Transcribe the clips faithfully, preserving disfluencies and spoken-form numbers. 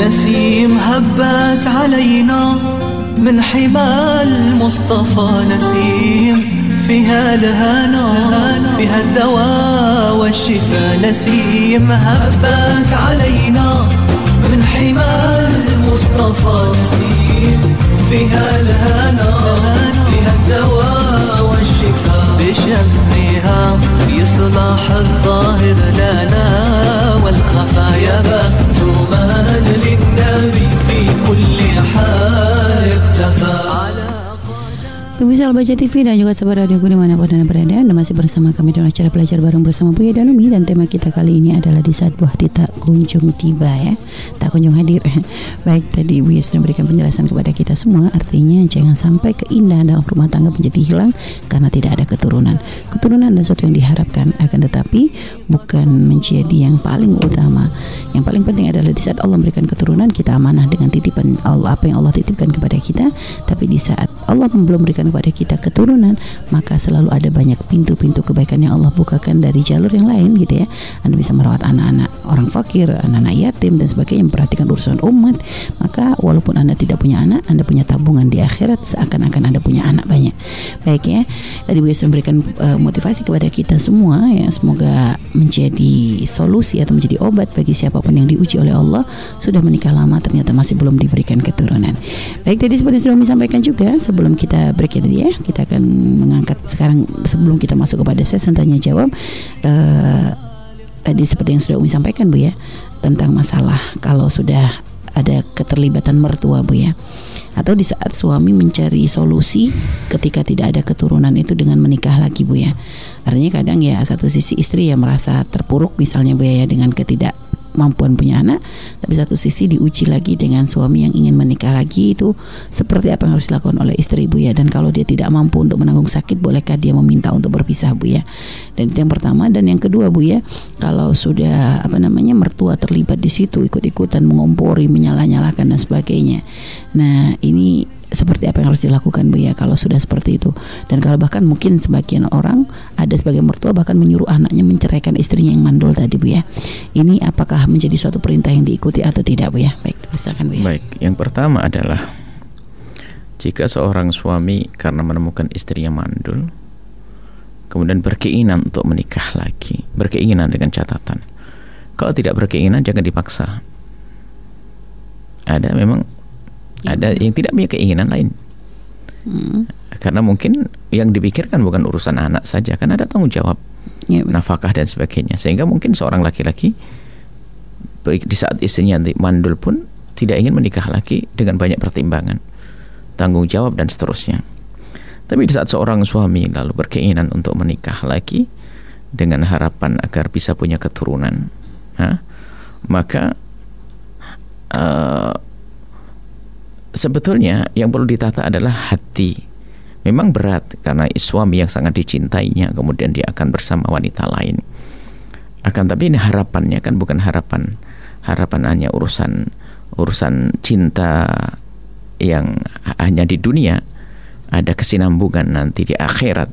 نسيم هبت علينا من حمى المصطفى نسيم فيها الهنا فيها الدواء والشفاء نسيم هبت علينا من حمى المصطفى نسيم فيها الهنا فيها الدواء والشفاء بشمها يصلح الظاهر لنا والخفايا بخت من للنبي في كل حال اكتفى. Pemirsa Al-Baca T V dan juga sahabat radioku dimanapun Anda berada, Anda masih bersama kami dalam acara belajar bareng bersama Buya dan Umi, dan tema kita kali ini adalah di saat buah hati tak kunjung tiba, ya, tak kunjung hadir. Baik, tadi Buya sudah memberikan penjelasan kepada kita semua, artinya jangan sampai keindahan dalam rumah tangga menjadi hilang karena tidak ada keturunan. Keturunan adalah sesuatu yang diharapkan, akan tetapi bukan menjadi yang paling utama. Yang paling penting adalah di saat Allah memberikan keturunan, kita amanah dengan titipan Allah, apa yang Allah titipkan kepada kita. Tapi di saat Allah belum memberikan kepada kita keturunan, maka selalu ada banyak pintu-pintu kebaikan yang Allah bukakan dari jalur yang lain, gitu ya. Anda bisa merawat anak-anak orang fakir, anak-anak yatim dan sebagainya, memperhatikan urusan umat. Maka walaupun Anda tidak punya anak, Anda punya tabungan di akhirat seakan-akan Anda punya anak banyak. Baik, ya, tadi Bu Yusuf memberikan uh, motivasi kepada kita semua, ya, semoga menjadi solusi atau menjadi obat bagi siapapun yang diuji oleh Allah, sudah menikah lama ternyata masih belum diberikan keturunan. Baik, tadi seperti sudah kami sampaikan juga sebelum kita break tadi, ya, kita akan mengangkat sekarang sebelum kita masuk kepada sesi tanya jawab. Uh, tadi seperti yang sudah Umi sampaikan, Bu, ya, tentang masalah kalau sudah ada keterlibatan mertua, Bu, ya, atau di saat suami mencari solusi ketika tidak ada keturunan itu dengan menikah lagi, Bu, ya. Artinya kadang ya satu sisi istri ya merasa terpuruk misalnya, Bu, ya, dengan ketidak mampuan punya anak, tapi satu sisi diuji lagi dengan suami yang ingin menikah lagi, itu seperti apa yang harus dilakukan oleh istri, Bu, ya. Dan kalau dia tidak mampu untuk menanggung sakit, bolehkah dia meminta untuk berpisah, Bu, ya. Dan itu yang pertama. Dan yang kedua, Bu, ya, kalau sudah apa namanya mertua terlibat di situ, ikut-ikutan mengompori, menyalah-nyalahkan dan sebagainya, nah ini seperti apa yang harus dilakukan, Bu, ya, kalau sudah seperti itu. Dan kalau bahkan mungkin sebagian orang, ada sebagian mertua bahkan menyuruh anaknya menceraikan istrinya yang mandul tadi, Bu, ya. Ini apakah menjadi suatu perintah yang diikuti atau tidak, Bu, ya? Baik, silakan, Bu, ya. Baik, yang pertama adalah jika seorang suami karena menemukan istrinya mandul kemudian berkeinginan untuk menikah lagi, berkeinginan dengan catatan, kalau tidak berkeinginan jangan dipaksa. Ada memang ada yang tidak punya keinginan lain, hmm. karena mungkin yang dipikirkan bukan urusan anak saja, kan ada tanggung jawab, ya, nafkah dan sebagainya, sehingga mungkin seorang laki-laki di saat istrinya mandul pun tidak ingin menikah lagi dengan banyak pertimbangan, tanggung jawab dan seterusnya. Tapi di saat seorang suami lalu berkeinginan untuk menikah lagi dengan harapan agar bisa punya keturunan, ha? maka uh, sebetulnya yang perlu ditata adalah hati. Memang berat karena suami yang sangat dicintainya kemudian dia akan bersama wanita lain. Akan tapi ini harapannya kan bukan harapan harapan hanya urusan urusan cinta yang hanya di dunia, ada kesinambungan nanti di akhirat.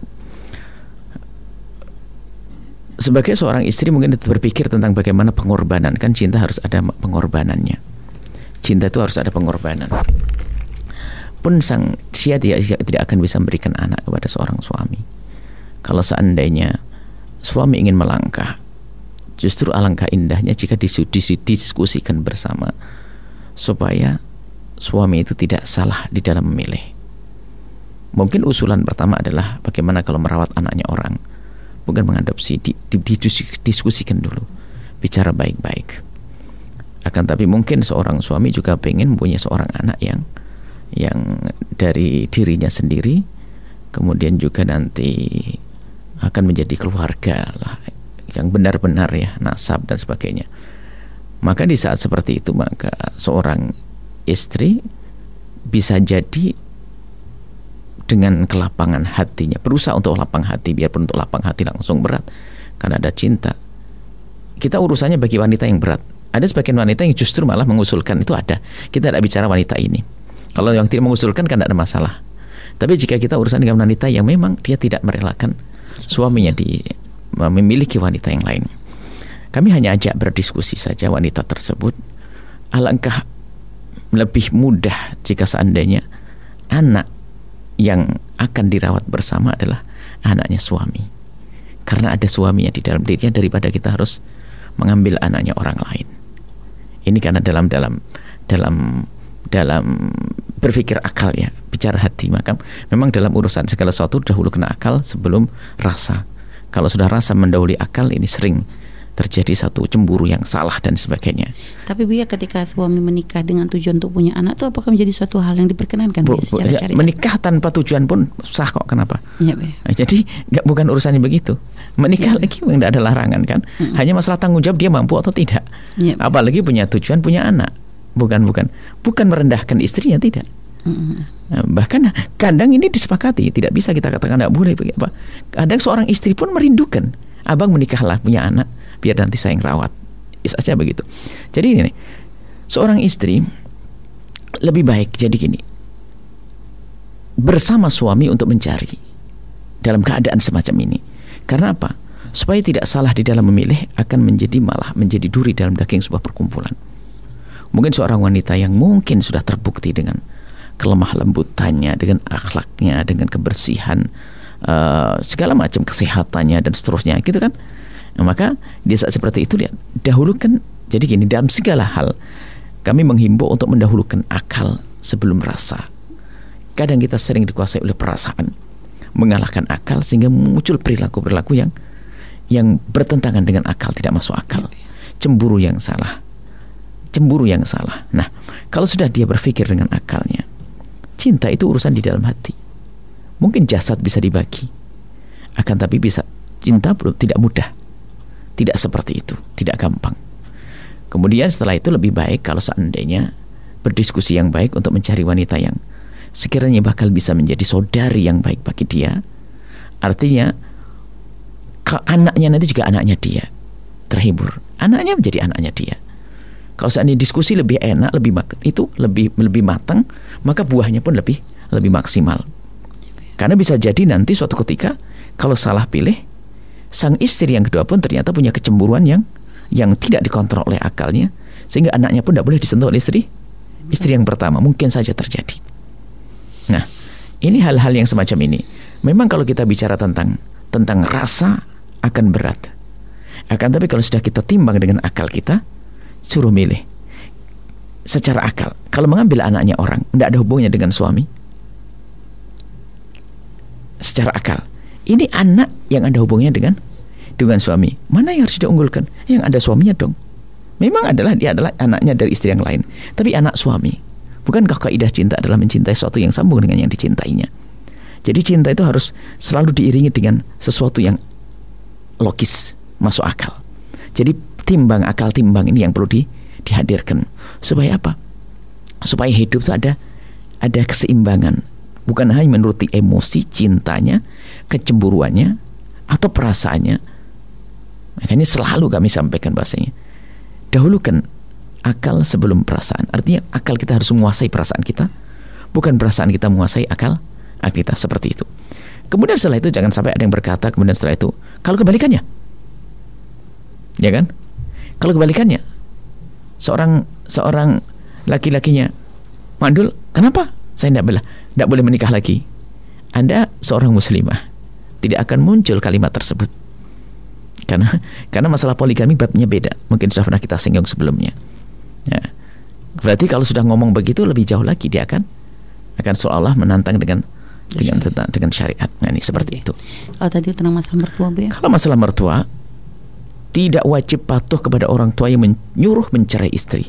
Sebagai seorang istri mungkin berpikir tentang bagaimana pengorbanan, kan cinta harus ada pengorbanannya. Cinta itu harus ada pengorbanan. Pun sang dia tidak, tidak akan bisa memberikan anak kepada seorang suami. Kalau seandainya suami ingin melangkah, justru alangkah indahnya jika didiskusikan bersama supaya suami itu tidak salah di dalam memilih. Mungkin usulan pertama adalah bagaimana kalau merawat anaknya orang, bukan mengadopsi, didiskusikan dulu, bicara baik-baik. Akan tapi mungkin seorang suami juga pengen punya seorang anak yang yang dari dirinya sendiri, kemudian juga nanti akan menjadi keluarga lah, yang benar-benar ya nasab dan sebagainya. Maka di saat seperti itu maka seorang istri bisa jadi dengan kelapangan hatinya, berusaha untuk lapang hati, biarpun untuk lapang hati langsung berat karena ada cinta. Kita urusannya bagi wanita yang berat. Ada sebagian wanita yang justru malah mengusulkan, itu ada. Kita tidak bicara wanita ini. Kalau yang tidak mengusulkan kan tidak ada masalah. Tapi jika kita urusan dengan wanita yang memang dia tidak merelakan suaminya di memiliki wanita yang lain, kami hanya ajak berdiskusi saja wanita tersebut. Alangkah lebih mudah jika seandainya anak yang akan dirawat bersama adalah anaknya suami, karena ada suaminya di dalam dirinya, daripada kita harus mengambil anaknya orang lain. Ini karena dalam dalam dalam dalam berpikir akal ya, bicara hati, maka memang dalam urusan segala sesuatu dahulu kena akal sebelum rasa. Kalau sudah rasa mendahului akal, ini sering terjadi satu cemburu yang salah dan sebagainya. Tapi Buya, ketika suami menikah dengan tujuan untuk punya anak itu apakah menjadi suatu hal yang diperkenankan Bu, ya, secara ya, syariat? Menikah tanpa tujuan pun sah kok, kenapa? Ya, nah, jadi gak, bukan urusannya begitu. Menikah ya, lagi memang tidak ada larangan kan. Mm-hmm. Hanya masalah tanggung jawab dia mampu atau tidak. Ya, apalagi punya tujuan punya anak. Bukan bukan bukan merendahkan istrinya, tidak. Mm-hmm. Nah, bahkan kadang ini disepakati, tidak bisa kita katakan tidak boleh. Kadang seorang istri pun merindukan, abang menikahlah punya anak, biar nanti saya yang rawat. Bisa aja begitu. Jadi ini nih, seorang istri lebih baik jadi gini, bersama suami untuk mencari dalam keadaan semacam ini. Karena apa? Supaya tidak salah di dalam memilih, akan menjadi malah menjadi duri dalam daging sebuah perkumpulan. Mungkin seorang wanita yang mungkin sudah terbukti dengan kelemah lembutannya, dengan akhlaknya, dengan kebersihan, uh, segala macam kesehatannya dan seterusnya, gitu kan? Nah, maka di saat seperti itu lihat, dahulukan. Jadi gini, dalam segala hal kami menghimbau untuk mendahulukan akal sebelum rasa. Kadang kita sering dikuasai oleh perasaan, mengalahkan akal sehingga muncul perilaku-perilaku yang yang bertentangan dengan akal, tidak masuk akal. Cemburu yang salah. Cemburu yang salah. Nah, kalau sudah dia berpikir dengan akalnya, cinta itu urusan di dalam hati. Mungkin jasad bisa dibagi, akan tapi bisa cinta belum, tidak mudah. Tidak seperti itu, tidak gampang. Kemudian setelah itu lebih baik kalau seandainya berdiskusi yang baik untuk mencari wanita yang sekiranya bakal bisa menjadi saudari yang baik bagi dia. Artinya ke anaknya nanti juga anaknya dia terhibur, anaknya menjadi anaknya dia. Kalau seandainya diskusi lebih enak, lebih itu lebih lebih matang, maka buahnya pun lebih lebih maksimal. Karena bisa jadi nanti suatu ketika kalau salah pilih, sang istri yang kedua pun ternyata punya kecemburuan yang yang tidak dikontrol oleh akalnya, sehingga anaknya pun tidak boleh disentuh oleh istri istri yang pertama. Mungkin saja terjadi. Nah, ini hal-hal yang semacam ini. Memang kalau kita bicara tentang tentang rasa akan berat. Akan tapi kalau sudah kita timbang dengan akal kita, suruh milih secara akal. Kalau mengambil anaknya orang, tidak ada hubungannya dengan suami. Secara akal, ini anak yang ada hubungannya dengan dengan suami. Mana yang harus diunggulkan? Yang ada suaminya dong. Memang adalah dia adalah anaknya dari istri yang lain, tapi anak suami. Bukankah kaidah cinta adalah mencintai sesuatu yang sambung dengan yang dicintainya? Jadi cinta itu harus selalu diiringi dengan sesuatu yang logis, masuk akal. Jadi timbang akal timbang ini yang perlu di, dihadirkan. Supaya apa? Supaya hidup itu ada ada keseimbangan. Bukan hanya menuruti emosi cintanya, kecemburuannya, atau perasaannya. Makanya selalu kami sampaikan bahasanya, dahulukan akal sebelum perasaan. Artinya akal kita harus menguasai perasaan kita, bukan perasaan kita menguasai akal, akal kita, seperti itu. Kemudian setelah itu jangan sampai ada yang berkata kemudian setelah itu, kalau kebalikannya, ya kan? Kalau kebalikannya, seorang seorang laki-lakinya mandul, kenapa saya tidak boleh tidak boleh menikah lagi? Anda seorang muslimah, tidak akan muncul kalimat tersebut. Karena karena masalah poligami babnya beda. Mungkin sudah pernah kita singgung sebelumnya. Ya. Berarti kalau sudah ngomong begitu lebih jauh lagi dia akan akan seolah-olah menantang dengan dengan tentang dengan syariat. Nah, ini seperti itu. Kalau tadi tentang masalah mertua, Bu, ya? Kalau masalah mertua, tidak wajib patuh kepada orang tua yang menyuruh mencerai istri.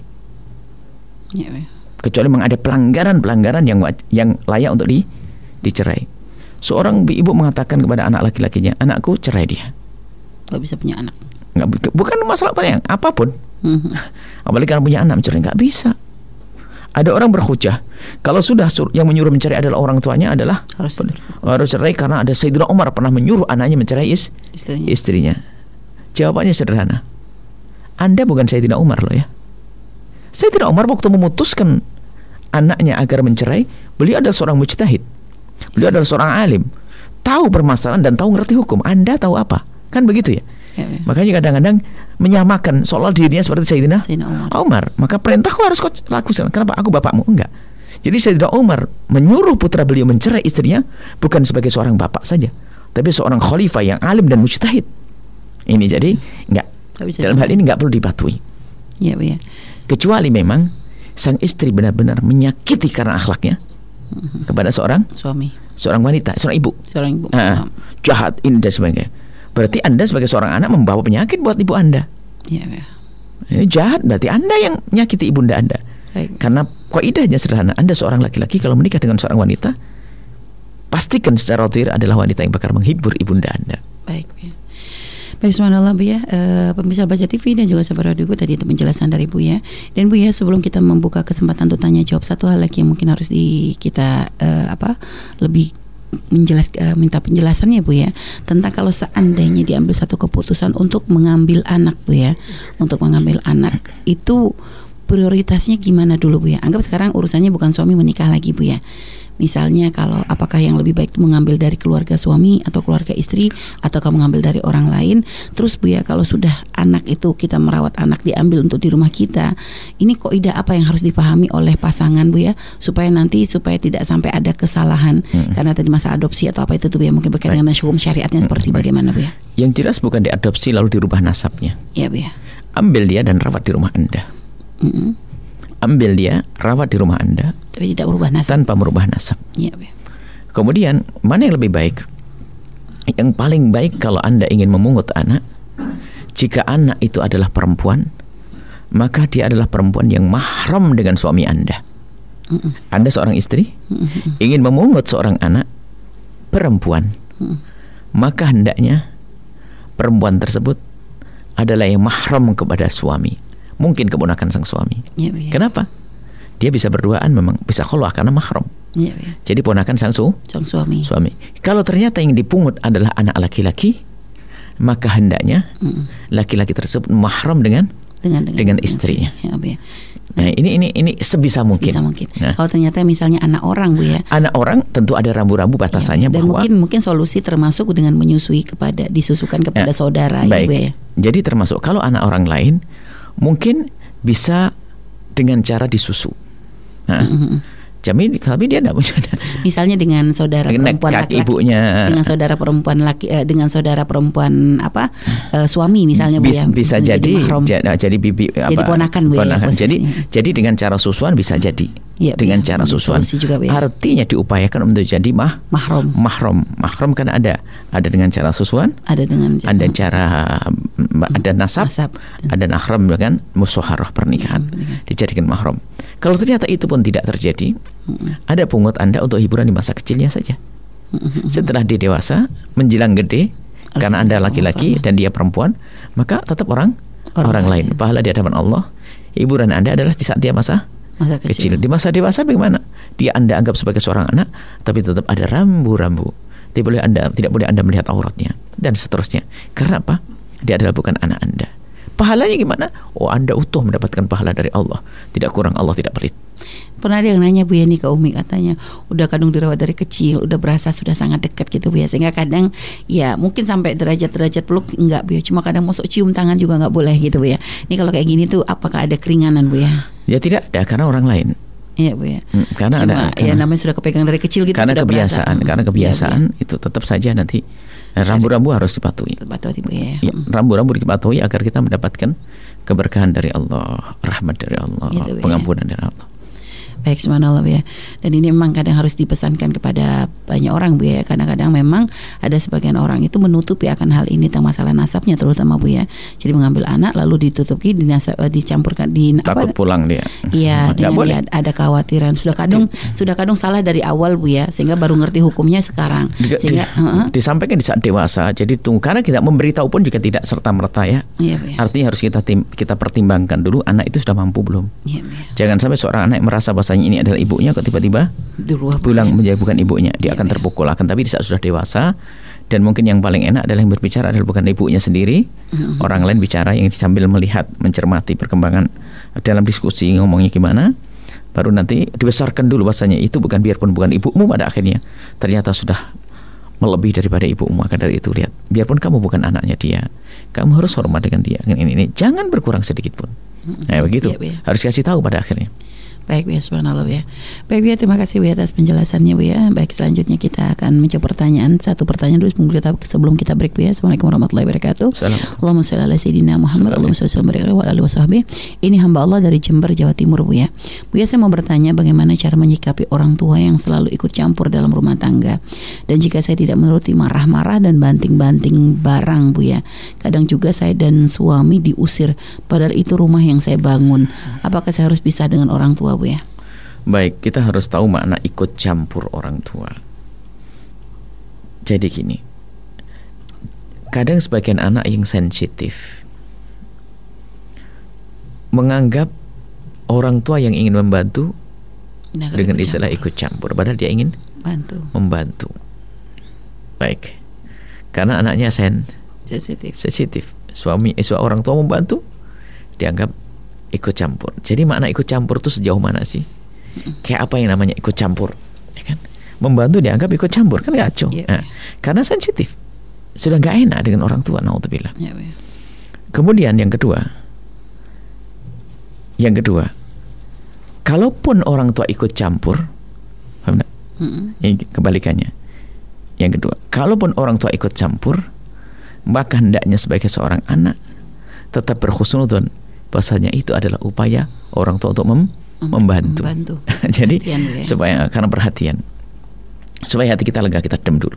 Ya, ya. Kecuali memang ada pelanggaran-pelanggaran yang yang layak untuk di, dicerai. Seorang ibu mengatakan kepada anak laki-lakinya, anakku cerai dia. Gak bisa punya anak. Nggak, bukan masalah apa yang apapun. Mm-hmm. Apalagi karena punya anak mencerai, nggak bisa. Ada orang berhujah, kalau sudah sur- yang menyuruh mencerai adalah orang tuanya adalah harus, harus cerai karena ada Sayyidina Umar pernah menyuruh anaknya mencerai is- istrinya. istrinya. Jawabannya sederhana. Anda bukan Sayyidina Umar loh ya. Sayyidina Umar waktu memutuskan anaknya agar mencerai, beliau adalah seorang mujtahid. Beliau adalah seorang alim, tahu permasalahan dan tahu ngerti hukum. Anda tahu apa? Kan begitu ya. Ya, ya. Makanya kadang-kadang menyamakan seolah dirinya seperti Sayyidina Umar. Umar. Maka perintahku harus kau lakukan. Kenapa? Aku bapakmu. Enggak. Jadi Sayyidina Umar menyuruh putra beliau mencerai istrinya bukan sebagai seorang bapak saja, tapi seorang khalifah yang alim dan mujtahid. Ini jadi enggak. Dalam hal ini enggak perlu dipatuhi. Ya, ya. Kecuali memang sang istri benar-benar menyakiti karena akhlaknya kepada seorang suami, seorang wanita, seorang ibu, seorang ibu, uh, jahat ini dan sebagainya. Berarti Anda sebagai seorang anak membawa penyakit buat ibu Anda. Ya, ya. Ini jahat, berarti Anda yang menyakiti ibunda Anda. Baik. Karena kaidahnya sederhana, Anda seorang laki-laki kalau menikah dengan seorang wanita, pastikan secara otomatis adalah wanita yang bakal menghibur ibunda Anda. Baik, ya. Baik, subhanallah Bu ya, e, pemirsa Baca T V dan juga sahabat radioku, tadi itu penjelasan dari Bu ya. Dan Bu ya, sebelum kita membuka kesempatan untuk tanya jawab, satu hal lagi yang mungkin harus di kita e, apa lebih menjelas e, minta penjelasannya Bu ya, tentang kalau seandainya diambil satu keputusan untuk mengambil anak Bu ya, untuk mengambil anak itu prioritasnya gimana dulu Bu ya? Anggap sekarang urusannya bukan suami menikah lagi Bu ya. Misalnya kalau apakah yang lebih baik itu mengambil dari keluarga suami atau keluarga istri, ataukah mengambil dari orang lain. Terus Bu ya, kalau sudah anak itu kita merawat anak diambil untuk di rumah kita, ini kaidah apa yang harus dipahami oleh pasangan Bu ya, supaya nanti supaya tidak sampai ada kesalahan hmm. karena tadi masa adopsi atau apa itu tuh Bu ya, mungkin berkaitan dengan hukum syariatnya hmm. seperti Baik. Bagaimana Bu ya? Yang jelas bukan diadopsi lalu dirubah nasabnya. Ya Bu ya. Ambil dia dan rawat di rumah Anda. Mm-mm. Ambil dia, rawat di rumah Anda, tapi tidak merubah nasab. Tanpa merubah nasab. Ya, ya. Kemudian mana yang lebih baik? Yang paling baik kalau Anda ingin memungut anak, jika anak itu adalah perempuan, maka dia adalah perempuan yang mahram dengan suami Anda. Mm-mm. Anda seorang istri Mm-mm. ingin memungut seorang anak perempuan, Mm-mm. maka hendaknya perempuan tersebut adalah yang mahram kepada suami. Mungkin keponakan sang suami. Ya, ya. Kenapa? Dia bisa berduaan, memang bisa khulwah karena mahram. Ya, ya. Jadi ponakan sang, su, sang suami. suami. Kalau ternyata yang dipungut adalah anak laki-laki, maka hendaknya mm. laki-laki tersebut mahram dengan dengan, dengan, dengan istrinya. Ya, ya. Nah, nah ini ini ini sebisa mungkin. Sebisa mungkin. Nah, kalau ternyata misalnya anak orang Bu ya. Anak orang tentu ada rambu-rambu batasannya, ya, dan bahwa mungkin mungkin solusi termasuk dengan menyusui kepada disusukan kepada ya, saudara. Baik. Ya, Bu ya. Jadi termasuk kalau anak orang lain mungkin bisa dengan cara disusu. Nah, mm-hmm. Jamin, tapi dia tidak punya. Misalnya dengan saudara dengan perempuan laki-laki, ibunya, dengan saudara perempuan laki, eh, dengan saudara perempuan apa eh, suami misalnya Bu Bis, ya. Bisa jadi, jadi, jadi bibi jadi apa? Ponakan Bu ponakan. ya. Jadi, jadi dengan cara susuan bisa jadi. Ya, dengan ya, cara susuan juga, ya. Artinya diupayakan untuk jadi mah mahram. Mahram, mahram kan ada, ada dengan cara susuan, ada dengan cara, ada cara ada nasab, nasab. Ada mahram dengan musyawarah pernikahan, hmm, dijadikan mahram. Kalau ternyata itu pun tidak terjadi, hmm. ada pungut Anda untuk hiburan di masa kecilnya saja. Hmm. Setelah dia dewasa, menjelang gede, Artinya, karena Anda laki-laki dan dia perempuan, maka tetap orang orang, orang lain. lain. Pahala di hadapan Allah. Hiburan Anda adalah di saat dia masa Masa kecil. kecil. Di masa dewasa bagaimana? Dia Anda anggap sebagai seorang anak, tapi tetap ada rambu-rambu. Tidak boleh Anda, tidak boleh Anda melihat auratnya dan seterusnya. Karena apa? Dia adalah bukan anak Anda. Pahalanya gimana? Oh, Anda utuh mendapatkan pahala dari Allah. Tidak kurang, Allah tidak pelit. Pernah ada yang nanya Bu Yani ke Umi, katanya udah kadung dirawat dari kecil, udah berasa sudah sangat dekat gitu Bu ya, sehingga kadang ya mungkin sampai derajat-derajat peluk enggak Bu ya, cuma kadang masuk cium tangan juga enggak boleh gitu Bu ya. Ini kalau kayak gini tuh apakah ada keringanan Bu ya? Ya tidak ada, karena orang lain. Iya Bu ya. Hmm, karena cuma, ada karena, ya namanya sudah kepegang dari kecil gitu. Karena sudah kebiasaan, berasa. karena kebiasaan ya, itu tetap saja nanti rambu-rambu harus dipatuhi. Dipatuhi Bu ya. Ya, rambu-rambu dipatuhi agar kita mendapatkan keberkahan dari Allah, rahmat dari Allah, gitu, pengampunan ya. dari Allah. Baik, subhanallah Bu ya. Dan ini memang kadang harus dipesankan kepada banyak orang Bu ya. Kadang-kadang memang ada sebagian orang itu menutupi akan hal ini tentang masalah nasabnya terutama Bu ya. Jadi mengambil anak lalu ditutupi dinasab, dicampurkan di takut apa? Pulang dia. Iya, dengan dia ada kekhawatiran. Sudah kadang sudah kadang salah dari awal Bu ya, sehingga baru ngerti hukumnya sekarang. Di, sehingga di, uh-huh. disampaikan di saat dewasa. Jadi tunggu, karena kita memberitahu pun juga tidak serta-merta ya. Iya, Bu ya. Artinya harus kita tim, kita pertimbangkan dulu anak itu sudah mampu belum. Iya, Bu ya. Jangan sampai seorang anak merasa bahasa ini adalah ibunya, kok tiba-tiba pulang menjadi bukan ibunya, dia ya, akan terpukul. Akan tapi di saat sudah dewasa, dan mungkin yang paling enak adalah yang berbicara adalah bukan ibunya sendiri, mm-hmm. orang lain bicara yang sambil melihat, mencermati perkembangan dalam diskusi ngomongnya gimana, baru nanti dibesarkan dulu bahasanya itu bukan, biarpun bukan ibumu, pada akhirnya ternyata sudah melebihi daripada ibumu. Maka dari itu lihat, biarpun kamu bukan anaknya dia, kamu harus hormat dengan dia. Ini, ini, jangan berkurang sedikit pun. Nah, begitu. Ya, ya. Harus kasih tahu pada akhirnya. Baik Bu ya, subhanallah Bu ya. Baik Bu ya, terima kasih Bu ya atas penjelasannya Bu ya. Baik, selanjutnya kita akan mencoba pertanyaan. Satu pertanyaan dulu sebelum kita, sebelum kita break Bu ya. Assalamualaikum warahmatullahi wabarakatuh. Allahumma sholli ala sayyidina Muhammad, Allahumma sholli ala alihi wasahbihi. Ini hamba Allah dari Jember, Jawa Timur Bu ya. Bu ya, saya mau bertanya bagaimana cara menyikapi orang tua yang selalu ikut campur dalam rumah tangga. Dan jika saya tidak menuruti, marah-marah dan banting-banting barang Bu ya. Kadang juga saya dan suami diusir, padahal itu rumah yang saya bangun. Apakah saya harus pisah dengan orang tua Bu ya? Baik, kita harus tahu makna ikut campur orang tua. Jadi gini, kadang sebagian anak yang sensitif menganggap orang tua yang ingin membantu nah, dengan istilah campur. Ikut campur, padahal dia ingin bantu. membantu. Baik, karena anaknya sen sensitif. sensitif. Suami, eh, orang tua membantu, dianggap ikut campur. Jadi makna ikut campur itu sejauh mana sih? Kayak apa yang namanya ikut campur? Ya kan? Membantu dianggap ikut campur, kan kacau. Ya, nah, ya. Karena sensitif, sudah nggak enak dengan orang tua. Naudzubillah. Ya, ya. Kemudian yang kedua, yang kedua, kalaupun orang tua ikut campur, paham nggak? Ini kebalikannya. Yang kedua, kalaupun orang tua ikut campur, maka hendaknya sebagai seorang anak tetap berhusnudzon. Bahasanya itu adalah upaya orang tua untuk mem- membantu. membantu. Jadi ya. supaya karena perhatian, supaya hati kita lega, kita dem dulu.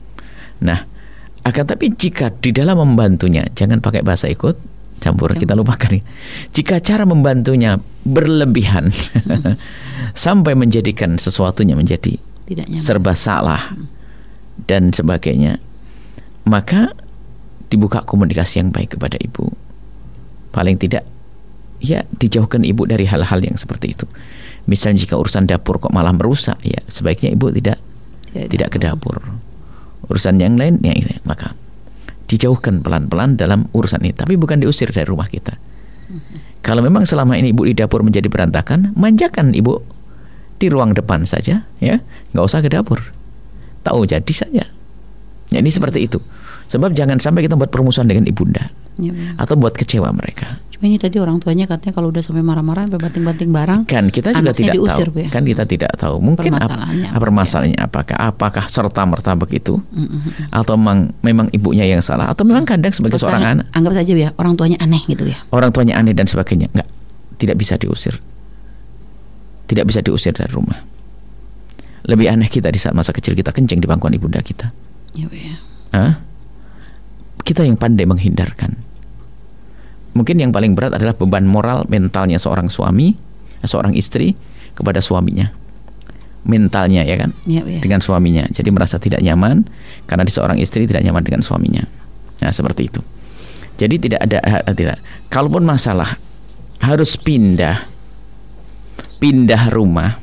Nah, akan tapi jika di dalam membantunya jangan pakai bahasa ikut campur, ya. Kita lupakan. Jika cara membantunya berlebihan hmm. sampai menjadikan sesuatunya menjadi serba salah hmm. dan sebagainya, maka dibuka komunikasi yang baik kepada ibu. Paling tidak ya dijauhkan ibu dari hal-hal yang seperti itu. Misalnya jika urusan dapur kok malah merusak, ya sebaiknya ibu tidak tidak, tidak ke dapur. Urusan yang lain ya ini, maka dijauhkan pelan-pelan dalam urusan ini, tapi bukan diusir dari rumah kita. Mm-hmm. Kalau memang selama ini ibu di dapur menjadi berantakan, manjakan ibu di ruang depan saja, ya, nggak usah ke dapur. Tahu jadi saja. Ya, ini seperti itu. Sebab jangan sampai kita buat permusuhan dengan ibunda. Ya, atau buat kecewa mereka. Cuma ini tadi orang tuanya katanya kalau udah sampai marah-marah sampai banting-banting barang, kan kita juga tidak diusir, tahu. Ya? Kan kita tidak tahu. Mungkin permasalahannya, ap- permasalahannya apakah apakah serta merta begitu, mm-hmm. atau memang memang ibunya yang salah, atau memang kadang sebagai Terus seorang anak. Anggap saja ya orang tuanya aneh gitu ya. Orang tuanya aneh dan sebagainya, enggak, tidak bisa diusir. Tidak bisa diusir dari rumah. Lebih aneh kita di saat masa kecil kita kencing di bangkuan ibunda kita. Ya, ya. Hah? Kita yang pandai menghindarkan. Mungkin yang paling berat adalah beban moral mentalnya seorang suami, seorang istri kepada suaminya. Mentalnya ya kan, ya, ya. Dengan suaminya. Jadi merasa tidak nyaman karena di seorang istri tidak nyaman dengan suaminya. Nah, seperti itu. Jadi tidak ada tidak. Kalaupun masalah harus pindah, pindah rumah.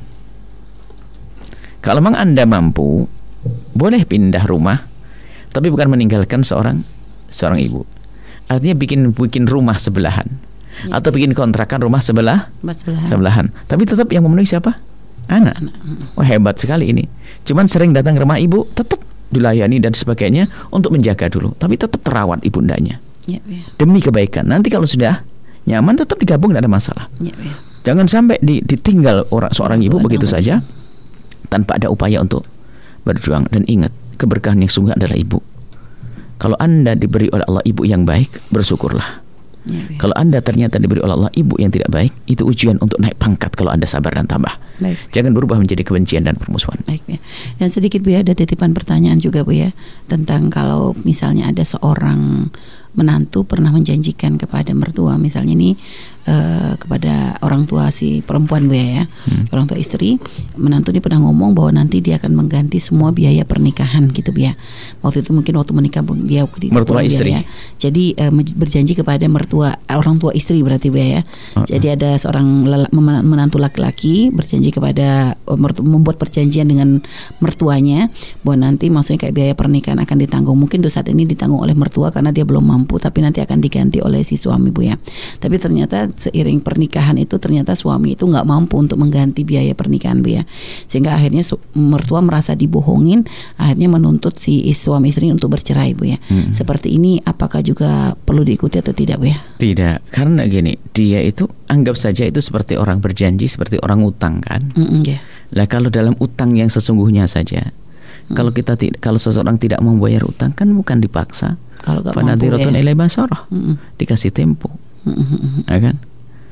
Kalau memang Anda mampu, boleh pindah rumah, tapi bukan meninggalkan seorang seorang ibu. Artinya bikin bikin rumah sebelahan, ya. Atau bikin kontrakan rumah sebelah sebelahan. sebelahan. Tapi tetap yang memenuhi siapa? Anak. Anak. Wah, hebat sekali ini. Cuman sering datang ke rumah ibu, tetap dilayani dan sebagainya untuk menjaga dulu. Tapi tetap terawat ibundanya. Ya, ya. Demi kebaikan. Nanti kalau sudah nyaman tetap digabung, tidak ada masalah. Ya, ya. Jangan sampai di, ditinggal orang seorang ibu begitu saja tanpa ada upaya untuk berjuang. Dan ingat, keberkahan yang sungguh adalah ibu. Kalau Anda diberi oleh Allah ibu yang baik, bersyukurlah. Ya, ya. Kalau Anda ternyata diberi oleh Allah ibu yang tidak baik, itu ujian untuk naik pangkat kalau Anda sabar dan tabah. Baik. Jangan berubah menjadi kebencian dan permusuhan. Baik, ya. Dan sedikit Bu ya, ada titipan pertanyaan juga Bu ya, tentang kalau misalnya ada seorang menantu pernah menjanjikan kepada mertua, misalnya ini uh, kepada orang tua si perempuan Bu ya, hmm. orang tua istri, menantu ini pernah ngomong bahwa nanti dia akan mengganti semua biaya pernikahan gitu Bu ya. Waktu itu mungkin waktu menikah dia mertua istri. Ya. Jadi uh, berjanji kepada mertua orang tua istri berarti Bu ya. Uh-uh. Jadi ada seorang lel- menantu laki-laki berjanji kepada uh, mertu- membuat perjanjian dengan mertuanya bahwa nanti maksudnya kayak biaya pernikahan akan ditanggung. Mungkin tuh saat ini ditanggung oleh mertua karena dia belum mampu mampu, tapi nanti akan diganti oleh si suami, Bu ya. Tapi ternyata seiring pernikahan itu ternyata suami itu nggak mampu untuk mengganti biaya pernikahan, Bu ya. Sehingga akhirnya su- mertua merasa dibohongin, akhirnya menuntut si suami istri untuk bercerai, Bu ya. Hmm. Seperti ini apakah juga perlu diikuti atau tidak, Bu ya? Tidak, karena gini, dia itu anggap saja itu seperti orang berjanji, seperti orang utang kan. Mm-mm, yeah. Lah kalau dalam utang yang sesungguhnya saja, mm. kalau kita tidak, kalau seseorang tidak mau bayar utang kan bukan dipaksa. Kalau nggak mampu, Fanadiratun ya. ilai basarah, dikasih tempo, Mm-mm. ya kan?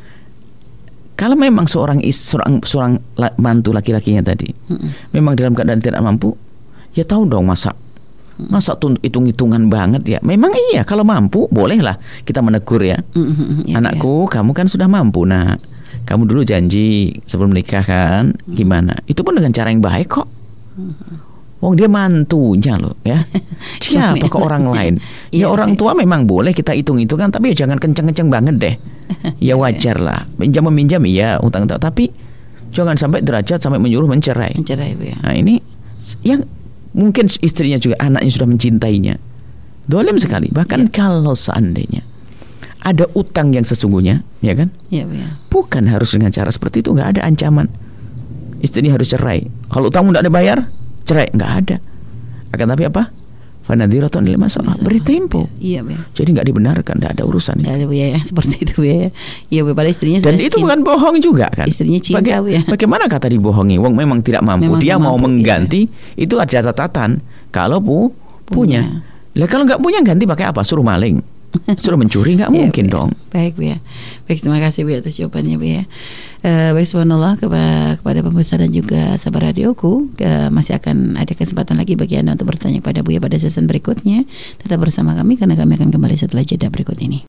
Kalau memang seorang is, seorang seorang la, mantu laki-lakinya tadi, mm-mm. memang dalam keadaan tidak mampu, ya tahu dong masa masa tun- hitung-hitungan banget ya. Memang iya, kalau mampu bolehlah kita menegur ya. Mm-hmm, ya Anakku, ya. Kamu kan sudah mampu, nak. Kamu dulu janji sebelum menikah kan, mm-hmm. gimana? Itu pun dengan cara yang baik kok. Mm-hmm. Wong dia mantunya loh ya. Siapa ke orang lain? Ya orang tua memang boleh kita hitung-hitungan, tapi ya jangan kenceng-kenceng banget deh. Ya wajar lah. Pinjam meminjam iya, utang utang, tapi jangan sampai derajat sampai menyuruh mencerai. Mencerai, ya. Nah ini yang mungkin istrinya juga anaknya sudah mencintainya. Dolim sekali. Bahkan ya. Kalau seandainya ada utang yang sesungguhnya, ya kan? Ya, ya. Bukan harus dengan cara seperti itu. Nggak ada ancaman istrinya harus cerai. Kalau utangmu tidak dibayar, cerai. Nggak ada. Akan tapi apa? Fanadiratun ilai basarah, beri tempo. Iya, ya. Jadi nggak dibenarkan, nggak ada urusan. Nggak ada, Bu ya, seperti itu, Bu ya. Iya, Bu, pada istrinya. Dan itu cinta. Bukan bohong juga kan? Istrinya cinta, Baga- Bu ya. Bagaimana kata dibohongi? Wong memang tidak mampu. Memang dia mau mampu, mengganti, ya. Itu ada catatan. Kalau pu punya, lah kalau nggak punya ganti pakai apa? Suruh maling, suruh mencuri, nggak mungkin ya, dong. Baik, Bu ya. Baik, terima kasih, Bu atas jawabannya, Bu ya. Uh, baik, subhanallah, kepada, kepada pemirsa dan juga sahabat radioku, ke, masih akan ada kesempatan lagi bagi Anda untuk bertanya kepada Buya pada season berikutnya. Tetap bersama kami karena kami akan kembali setelah jeda berikut ini.